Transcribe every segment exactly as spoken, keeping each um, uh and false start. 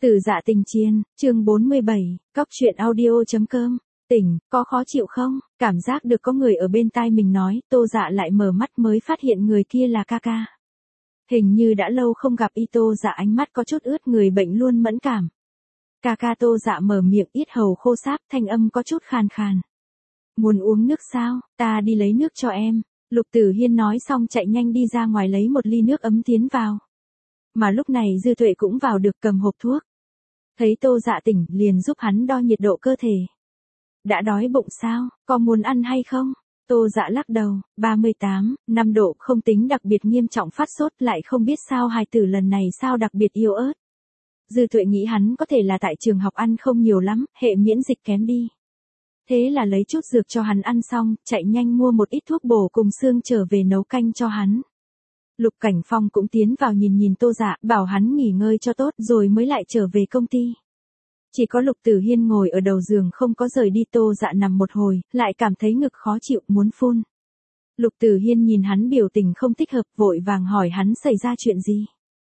Từ Dạ Tình Chiên, chương bốn mươi bảy, cóc truyện audio.com, tỉnh, có khó chịu không? Cảm giác được có người ở bên tai mình nói, Tô Dạ lại mở mắt mới phát hiện người kia là ca ca. Hình như đã lâu không gặp y. Tô Dạ ánh mắt có chút ướt, người bệnh luôn mẫn cảm. Ca ca. Tô Dạ mở miệng, yết hầu khô sáp, thanh âm có chút khàn khàn. Muốn uống nước sao? Ta đi lấy nước cho em. Lục Tử Hiên nói xong chạy nhanh đi ra ngoài lấy một ly nước ấm tiến vào. Mà lúc này Dư Tuệ cũng vào được, cầm hộp thuốc. Thấy Tô Dạ tỉnh, liền giúp hắn đo nhiệt độ cơ thể. Đã đói bụng sao, có muốn ăn hay không? Tô Dạ lắc đầu, ba mươi tám, năm độ không tính đặc biệt nghiêm trọng, phát sốt, lại không biết sao hài tử lần này sao đặc biệt yếu ớt. Dư Tuệ nghĩ hắn có thể là tại trường học ăn không nhiều lắm, hệ miễn dịch kém đi. Thế là lấy chút dược cho hắn ăn xong, chạy nhanh mua một ít thuốc bổ cùng xương trở về nấu canh cho hắn. Lục Cảnh Phong cũng tiến vào nhìn nhìn Tô Dạ, bảo hắn nghỉ ngơi cho tốt rồi mới lại trở về công ty. Chỉ có Lục Tử Hiên ngồi ở đầu giường không có rời đi. Tô Dạ nằm một hồi, lại cảm thấy ngực khó chịu, muốn phun. Lục Tử Hiên nhìn hắn biểu tình không thích hợp, vội vàng hỏi hắn xảy ra chuyện gì.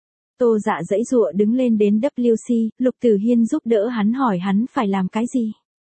Tô Dạ giãy giụa đứng lên đến W C, Lục Tử Hiên giúp đỡ hắn, hỏi hắn phải làm cái gì.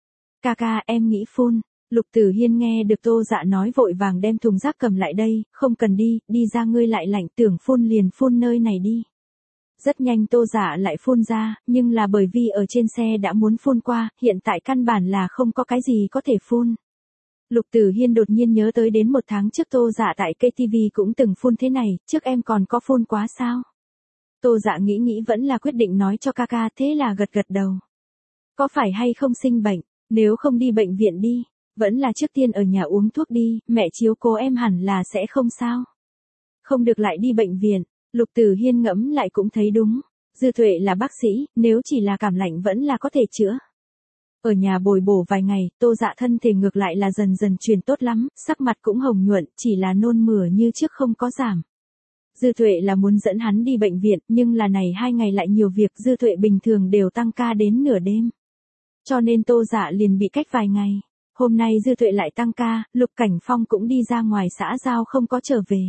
Ca ca, em nghĩ phun. Lục Tử Hiên nghe được Tô Dạ nói vội vàng đem thùng rác cầm lại đây, không cần đi, đi ra ngươi lại lạnh, tưởng phun liền phun nơi này đi. Rất nhanh Tô Dạ lại phun ra, nhưng là bởi vì ở trên xe đã muốn phun qua, hiện tại căn bản là không có cái gì có thể phun. Lục Tử Hiên đột nhiên nhớ tới đến một tháng trước Tô Dạ tại K T V cũng từng phun thế này, trước em còn có phun quá sao? Tô Dạ nghĩ nghĩ vẫn là quyết định nói cho ca ca, thế là gật gật đầu. Có phải hay không sinh bệnh, nếu không đi bệnh viện đi. Vẫn là trước tiên ở nhà uống thuốc đi, mẹ chiếu cố em hẳn là sẽ không sao. Không được lại đi bệnh viện. Lục Tử Hiên ngẫm lại cũng thấy đúng. Dư Tuệ là bác sĩ, nếu chỉ là cảm lạnh vẫn là có thể chữa. Ở nhà bồi bổ vài ngày, Tô Dạ thân thể ngược lại là dần dần chuyển tốt lắm, sắc mặt cũng hồng nhuận, chỉ là nôn mửa như trước không có giảm. Dư Tuệ là muốn dẫn hắn đi bệnh viện, nhưng là này hai ngày lại nhiều việc, Dư Tuệ bình thường đều tăng ca đến nửa đêm. Cho nên Tô Dạ liền bị cách vài ngày. Hôm nay Dư Tuệ lại tăng ca, Lục Cảnh Phong cũng đi ra ngoài xã giao không có trở về.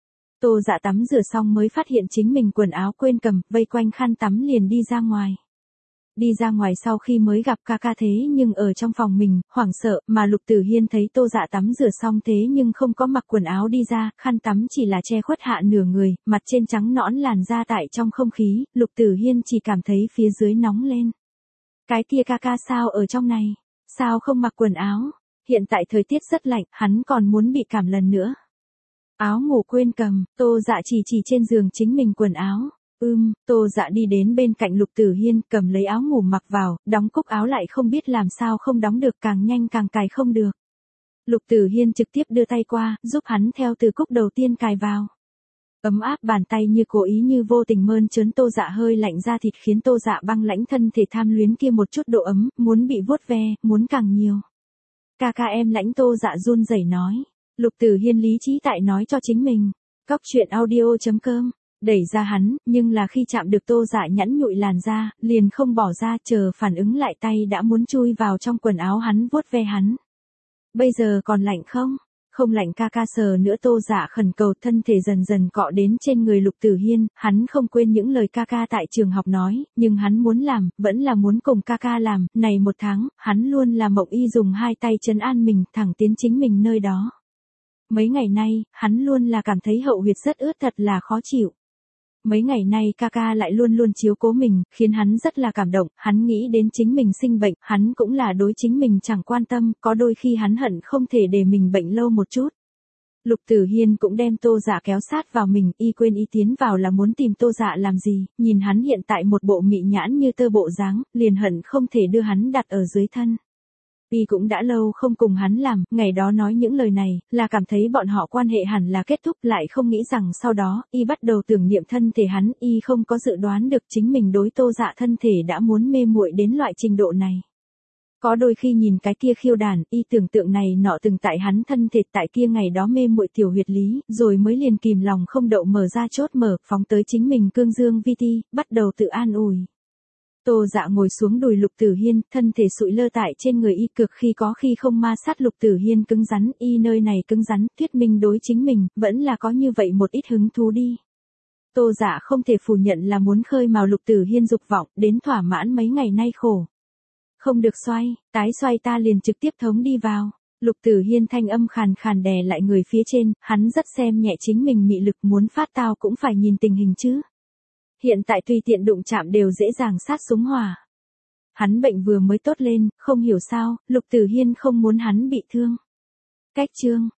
Tô Dạ tắm rửa xong mới phát hiện chính mình quần áo quên cầm, vây quanh khăn tắm liền đi ra ngoài. Đi ra ngoài sau khi mới gặp ca ca thế nhưng ở trong phòng mình, hoảng sợ, mà Lục Tử Hiên thấy Tô Dạ tắm rửa xong thế nhưng không có mặc quần áo đi ra, khăn tắm chỉ là che khuất hạ nửa người, mặt trên trắng nõn làn da tại trong không khí, Lục Tử Hiên chỉ cảm thấy phía dưới nóng lên. Cái kia ca ca sao ở trong này? Sao không mặc quần áo? Hiện tại thời tiết rất lạnh, hắn còn muốn bị cảm lần nữa. Áo ngủ quên cầm, Tô Dạ chỉ chỉ trên giường chính mình quần áo. Ưm, Tô Dạ đi đến bên cạnh Lục Tử Hiên, cầm lấy áo ngủ mặc vào, đóng cúc áo lại không biết làm sao không đóng được, càng nhanh càng cài không được. Lục Tử Hiên trực tiếp đưa tay qua, giúp hắn theo từ cúc đầu tiên cài vào. Ấm áp bàn tay như cố ý như vô tình mơn trớn Tô Dạ hơi lạnh da thịt, khiến Tô Dạ băng lãnh thân thể tham luyến kia một chút độ ấm, muốn bị vuốt ve, muốn càng nhiều. Ca ca em lãnh. Tô Dạ run rẩy nói. Lục Tử Hiên lý trí tại nói cho chính mình. Cóc truyện audio.com, đẩy ra hắn, nhưng là khi chạm được Tô Dạ nhẵn nhụi làn da, liền không bỏ ra, chờ phản ứng lại tay đã muốn chui vào trong quần áo hắn, vuốt ve hắn. Bây giờ còn lạnh không? Không lạnh ca ca. Sờ nữa. Tô Dạ khẩn cầu, thân thể dần dần cọ đến trên người Lục Tử Hiên, hắn không quên những lời ca ca tại trường học nói, nhưng hắn muốn làm, vẫn là muốn cùng ca ca làm, này một tháng, hắn luôn là Mộng Y dùng hai tay trấn an mình, thẳng tiến chính mình nơi đó. Mấy ngày nay, hắn luôn là cảm thấy hậu huyệt rất ướt, thật là khó chịu. Mấy ngày nay ca ca lại luôn luôn chiếu cố mình, khiến hắn rất là cảm động, hắn nghĩ đến chính mình sinh bệnh, hắn cũng là đối chính mình chẳng quan tâm, có đôi khi hắn hận không thể để mình bệnh lâu một chút. Lục Tử Hiên cũng đem Tô Dạ kéo sát vào mình, y quên y tiến vào là muốn tìm Tô Dạ làm gì, nhìn hắn hiện tại một bộ mị nhãn như tơ bộ dáng, liền hận không thể đưa hắn đặt ở dưới thân. Y cũng đã lâu không cùng hắn làm, ngày đó nói những lời này, là cảm thấy bọn họ quan hệ hẳn là kết thúc, lại không nghĩ rằng sau đó, y bắt đầu tưởng niệm thân thể hắn, y không có dự đoán được chính mình đối Tô Dạ thân thể đã muốn mê muội đến loại trình độ này. Có đôi khi nhìn cái kia khiêu đàn, y tưởng tượng này nọ từng tại hắn thân thể tại kia ngày đó mê muội tiểu huyệt lý, rồi mới liền kìm lòng không đậu mở ra chốt mở, phóng tới chính mình cương dương vi ti, bắt đầu tự an ủi. Tô Dạ ngồi xuống đùi Lục Tử Hiên, thân thể sụi lơ tại trên người y, cực khi có khi không ma sát Lục Tử Hiên cứng rắn, y nơi này cứng rắn, thuyết minh đối chính mình, vẫn là có như vậy một ít hứng thú đi. Tô Dạ không thể phủ nhận là muốn khơi mào Lục Tử Hiên dục vọng, đến thỏa mãn mấy ngày nay khổ. Không được xoay, tái xoay ta liền trực tiếp thống đi vào. Lục Tử Hiên thanh âm khàn khàn đè lại người phía trên, hắn rất xem nhẹ chính mình mị lực, muốn phát tao cũng phải nhìn tình hình chứ. Hiện tại tùy tiện đụng chạm đều dễ dàng sát súng hỏa. Hắn bệnh vừa mới tốt lên, không hiểu sao, Lục Tử Hiên không muốn hắn bị thương. Cách chương,